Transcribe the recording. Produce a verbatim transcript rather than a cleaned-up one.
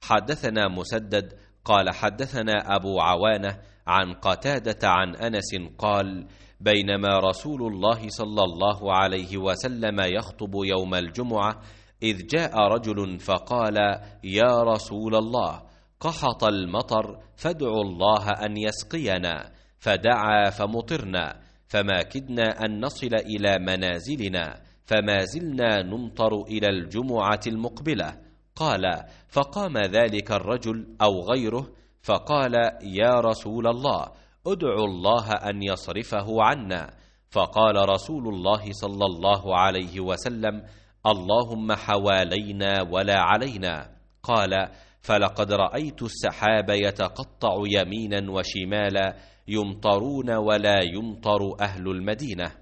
حدثنا مسدد قال حدثنا أبو عوانة عن قتادة عن أنس قال: بينما رسول الله صلى الله عليه وسلم يخطب يوم الجمعة إذ جاء رجل فقال: يا رسول الله، قحط المطر فادعوا الله أن يسقينا، فدعا فمطرنا، فما كدنا أن نصل إلى منازلنا، فما زلنا نمطر إلى الجمعة المقبلة. قال: فقام ذلك الرجل أو غيره فقال: يا رسول الله، ادعوا الله أن يصرفه عنا. فقال رسول الله صلى الله عليه وسلم: اللهم حوالينا ولا علينا. قال: فلقد رأيت السحاب يتقطع يمينا وشمالا، يمطرون ولا يمطر أهل المدينة.